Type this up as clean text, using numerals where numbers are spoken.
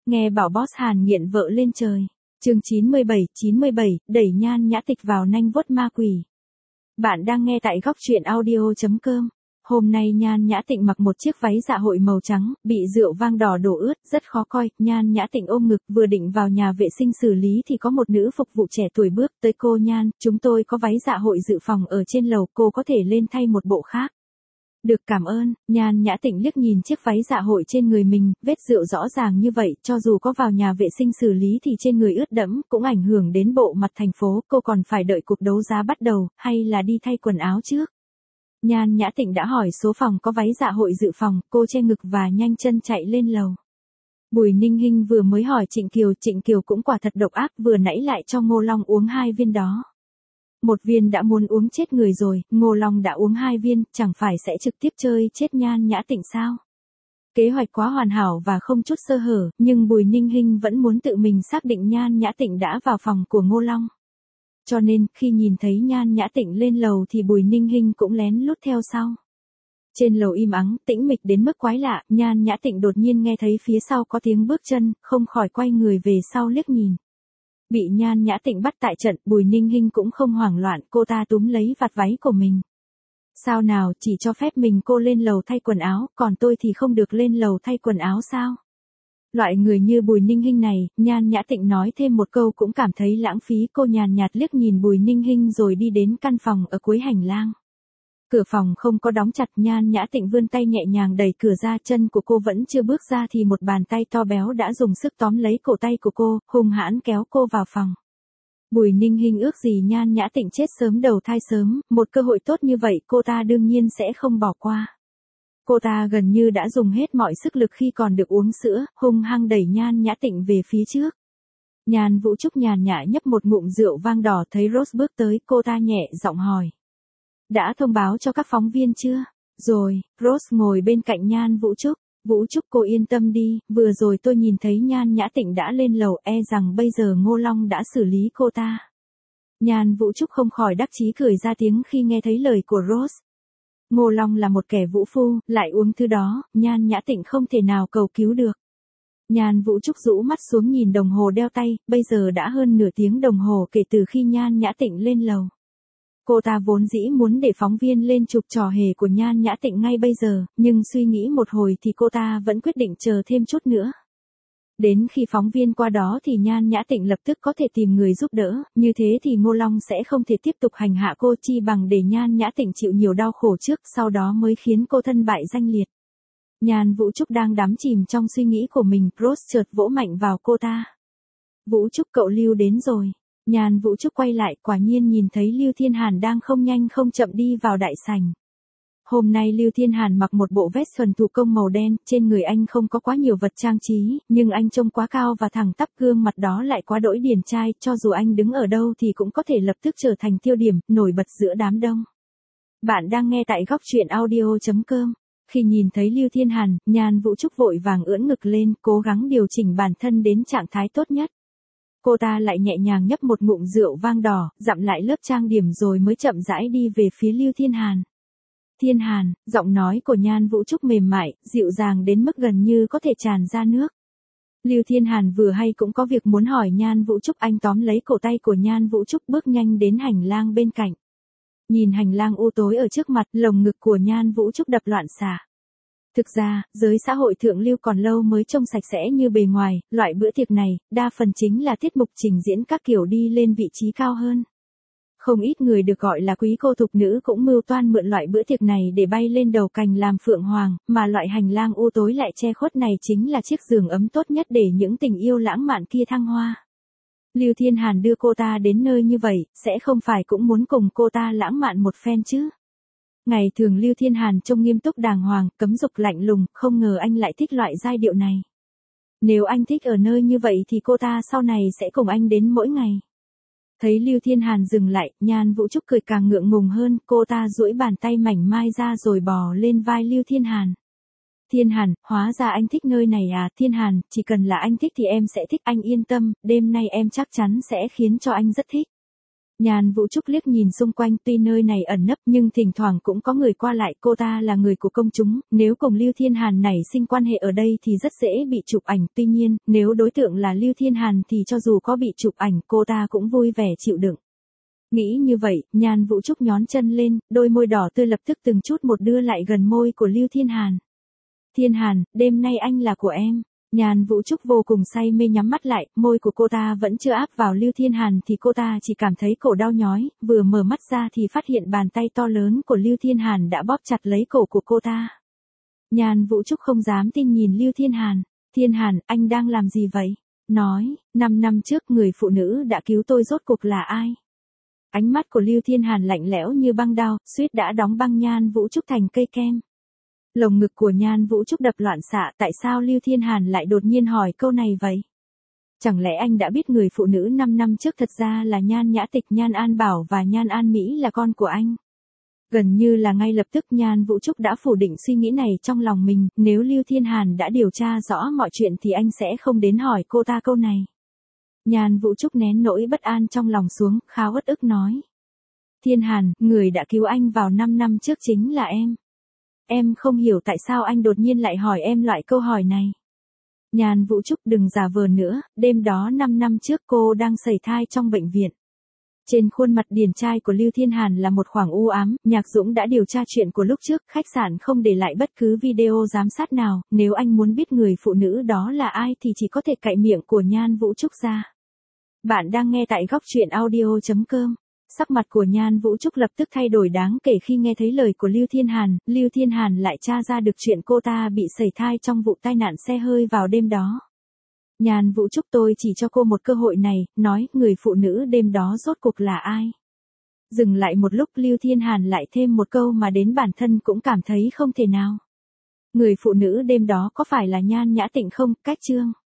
Nghe bảo boss Hàn nghiện vợ lên trời. Chương 97, đẩy Nhan Nhã Tịch vào nanh vuốt ma quỷ. Bạn đang nghe tại góc truyện audio.com. Hôm nay Nhan Nhã Tịnh mặc một chiếc váy dạ hội màu trắng, bị rượu vang đỏ đổ ướt, rất khó coi. Nhan Nhã Tịnh ôm ngực vừa định vào nhà vệ sinh xử lý thì có một nữ phục vụ trẻ tuổi bước tới. Cô Nhan, chúng tôi có váy dạ hội dự phòng ở trên lầu, cô có thể lên thay một bộ khác. Được, cảm ơn. Nhan Nhã Tịnh liếc nhìn chiếc váy dạ hội trên người mình, vết rượu rõ ràng như vậy, cho dù có vào nhà vệ sinh xử lý thì trên người ướt đẫm, cũng ảnh hưởng đến bộ mặt thành phố. Cô còn phải đợi cuộc đấu giá bắt đầu, hay là đi thay quần áo trước? Nhan Nhã Tịnh đã hỏi số phòng có váy dạ hội dự phòng, cô che ngực và nhanh chân chạy lên lầu. Bùi Ninh Hinh vừa mới hỏi Trịnh Kiều cũng quả thật độc ác, vừa nãy lại cho Ngô Long uống 2 viên đó. Một viên đã muốn uống chết người rồi, Ngô Long đã uống 2 viên, chẳng phải sẽ trực tiếp chơi chết Nhan Nhã Tịnh sao? Kế hoạch quá hoàn hảo và không chút sơ hở, nhưng Bùi Ninh Hinh vẫn muốn tự mình xác định Nhan Nhã Tịnh đã vào phòng của Ngô Long. Cho nên, khi nhìn thấy Nhan Nhã Tịnh lên lầu thì Bùi Ninh Hinh cũng lén lút theo sau. Trên lầu im ắng, tĩnh mịch đến mức quái lạ, Nhan Nhã Tịnh đột nhiên nghe thấy phía sau có tiếng bước chân, không khỏi quay người về sau liếc nhìn. Bị Nhan Nhã Tịnh bắt tại trận, Bùi Ninh Hinh cũng không hoảng loạn, cô ta túm lấy vạt váy của mình. Sao nào, chỉ cho phép mình cô lên lầu thay quần áo, còn tôi thì không được lên lầu thay quần áo sao? Loại người như Bùi Ninh Hinh này, Nhan Nhã Tịnh nói thêm một câu cũng cảm thấy lãng phí. Cô nhàn nhạt liếc nhìn Bùi Ninh Hinh rồi đi đến căn phòng ở cuối hành lang. Cửa phòng không có đóng chặt, Nhan Nhã Tịnh vươn tay nhẹ nhàng đẩy cửa ra, chân của cô vẫn chưa bước ra thì một bàn tay to béo đã dùng sức tóm lấy cổ tay của cô, hung hãn kéo cô vào phòng. Bùi Ninh Hinh ước gì Nhan Nhã Tịnh chết sớm đầu thai sớm, một cơ hội tốt như vậy cô ta đương nhiên sẽ không bỏ qua. Cô ta gần như đã dùng hết mọi sức lực khi còn được uống sữa, hung hăng đẩy Nhan Nhã Tịnh về phía trước. Nhan Vũ Trúc nhàn nhã nhấp một ngụm rượu vang đỏ, thấy Rose bước tới, cô ta nhẹ giọng hỏi. Đã thông báo cho các phóng viên chưa? Rồi, Rose ngồi bên cạnh Nhan Vũ Trúc. Vũ Trúc cô yên tâm đi, vừa rồi tôi nhìn thấy Nhan Nhã Tịnh đã lên lầu, e rằng bây giờ Ngô Long đã xử lý cô ta. Nhan Vũ Trúc không khỏi đắc chí cười ra tiếng khi nghe thấy lời của Rose. Ngô Long là một kẻ vũ phu, lại uống thứ đó, Nhan Nhã Tịnh không thể nào cầu cứu được. Nhan Vũ Trúc rũ mắt xuống nhìn đồng hồ đeo tay, bây giờ đã hơn nửa tiếng đồng hồ kể từ khi Nhan Nhã Tịnh lên lầu. Cô ta vốn dĩ muốn để phóng viên lên chụp trò hề của Nhan Nhã Tịnh ngay bây giờ, nhưng suy nghĩ một hồi thì cô ta vẫn quyết định chờ thêm chút nữa. Đến khi phóng viên qua đó thì Nhan Nhã Tịnh lập tức có thể tìm người giúp đỡ, như thế thì Ngô Long sẽ không thể tiếp tục hành hạ cô, chi bằng để Nhan Nhã Tịnh chịu nhiều đau khổ trước, sau đó mới khiến cô thân bại danh liệt. Nhan Vũ Trúc đang đắm chìm trong suy nghĩ của mình, Rose chợt vỗ mạnh vào cô ta. Vũ Trúc cậu Lưu đến rồi. Nhan Vũ Trúc quay lại, quả nhiên nhìn thấy Lưu Thiên Hàn đang không nhanh không chậm đi vào đại sảnh. Hôm nay Lưu Thiên Hàn mặc một bộ vest thuần thủ công màu đen, trên người anh không có quá nhiều vật trang trí, nhưng anh trông quá cao và thẳng tắp, gương mặt đó lại quá đỗi điển trai, cho dù anh đứng ở đâu thì cũng có thể lập tức trở thành tiêu điểm, nổi bật giữa đám đông. Bạn đang nghe tại góc truyện audio.com. Khi nhìn thấy Lưu Thiên Hàn, Nhan Vũ Trúc vội vàng ưỡn ngực lên, cố gắng điều chỉnh bản thân đến trạng thái tốt nhất. Cô ta lại nhẹ nhàng nhấp một ngụm rượu vang đỏ, dặm lại lớp trang điểm rồi mới chậm rãi đi về phía Lưu Thiên Hàn. Thiên Hàn, giọng nói của Nhan Vũ Trúc mềm mại, dịu dàng đến mức gần như có thể tràn ra nước. Lưu Thiên Hàn vừa hay cũng có việc muốn hỏi Nhan Vũ Trúc, anh tóm lấy cổ tay của Nhan Vũ Trúc bước nhanh đến hành lang bên cạnh. Nhìn hành lang u tối ở trước mặt, lồng ngực của Nhan Vũ Trúc đập loạn xạ. Thực ra, giới xã hội thượng lưu còn lâu mới trông sạch sẽ như bề ngoài, loại bữa tiệc này, đa phần chính là tiết mục trình diễn các kiểu đi lên vị trí cao hơn. Không ít người được gọi là quý cô thục nữ cũng mưu toan mượn loại bữa tiệc này để bay lên đầu cành làm phượng hoàng, mà loại hành lang u tối lại che khuất này chính là chiếc giường ấm tốt nhất để những tình yêu lãng mạn kia thăng hoa. Lưu Thiên Hàn đưa cô ta đến nơi như vậy, sẽ không phải cũng muốn cùng cô ta lãng mạn một phen chứ? Ngày thường Lưu Thiên Hàn trông nghiêm túc đàng hoàng, cấm dục lạnh lùng, không ngờ anh lại thích loại giai điệu này. Nếu anh thích ở nơi như vậy thì cô ta sau này sẽ cùng anh đến mỗi ngày. Thấy Lưu Thiên Hàn dừng lại, Nhan Vũ Trúc cười càng ngượng ngùng hơn, cô ta duỗi bàn tay mảnh mai ra rồi bò lên vai Lưu Thiên Hàn. Thiên Hàn, hóa ra anh thích nơi này à? Thiên Hàn, chỉ cần là anh thích thì em sẽ thích, anh yên tâm, đêm nay em chắc chắn sẽ khiến cho anh rất thích. Nhan Vũ Trúc liếc nhìn xung quanh, tuy nơi này ẩn nấp nhưng thỉnh thoảng cũng có người qua lại, cô ta là người của công chúng, nếu cùng Lưu Thiên Hàn nảy sinh quan hệ ở đây thì rất dễ bị chụp ảnh, tuy nhiên, nếu đối tượng là Lưu Thiên Hàn thì cho dù có bị chụp ảnh cô ta cũng vui vẻ chịu đựng. Nghĩ như vậy, Nhan Vũ Trúc nhón chân lên, đôi môi đỏ tươi lập tức từng chút một đưa lại gần môi của Lưu Thiên Hàn. Thiên Hàn, đêm nay anh là của em. Nhan Vũ Trúc vô cùng say mê nhắm mắt lại, môi của cô ta vẫn chưa áp vào Lưu Thiên Hàn thì cô ta chỉ cảm thấy cổ đau nhói, vừa mở mắt ra thì phát hiện bàn tay to lớn của Lưu Thiên Hàn đã bóp chặt lấy cổ của cô ta. Nhan Vũ Trúc không dám tin nhìn Lưu Thiên Hàn. Thiên Hàn, anh đang làm gì vậy? Nói, 5 năm trước người phụ nữ đã cứu tôi rốt cuộc là ai? Ánh mắt của Lưu Thiên Hàn lạnh lẽo như băng đao, suýt đã đóng băng Nhan Vũ Trúc thành cây kem. Lồng ngực của Nhan Vũ Trúc đập loạn xạ, tại sao Lưu Thiên Hàn lại đột nhiên hỏi câu này vậy? Chẳng lẽ anh đã biết người phụ nữ 5 năm trước thật ra là Nhan Nhã Tịch, Nhan An Bảo và Nhan An Mỹ là con của anh? Gần như là ngay lập tức Nhan Vũ Trúc đã phủ định suy nghĩ này trong lòng mình, nếu Lưu Thiên Hàn đã điều tra rõ mọi chuyện thì anh sẽ không đến hỏi cô ta câu này. Nhan Vũ Trúc nén nỗi bất an trong lòng xuống, khá uất ức nói. Thiên Hàn, người đã cứu anh vào 5 năm trước chính là em. Em không hiểu tại sao anh đột nhiên lại hỏi em loại câu hỏi này. Nhan Vũ Trúc, đừng giả vờ nữa, đêm đó 5 năm trước cô đang sẩy thai trong bệnh viện. Trên khuôn mặt điển trai của Lưu Thiên Hàn là một khoảng u ám, Nhạc Dũng đã điều tra chuyện của lúc trước, khách sạn không để lại bất cứ video giám sát nào, nếu anh muốn biết người phụ nữ đó là ai thì chỉ có thể cạy miệng của Nhan Vũ Trúc ra. Bạn đang nghe tại góc truyện audio.com. Sắc mặt của Nhan Vũ Trúc lập tức thay đổi đáng kể khi nghe thấy lời của Lưu Thiên Hàn lại tra ra được chuyện cô ta bị sẩy thai trong vụ tai nạn xe hơi vào đêm đó. Nhan Vũ Trúc, tôi chỉ cho cô một cơ hội này, nói người phụ nữ đêm đó rốt cuộc là ai? Dừng lại một lúc, Lưu Thiên Hàn lại thêm một câu mà đến bản thân cũng cảm thấy không thể nào. Người phụ nữ đêm đó có phải là Nhan Nhã Tịnh không? Cách chương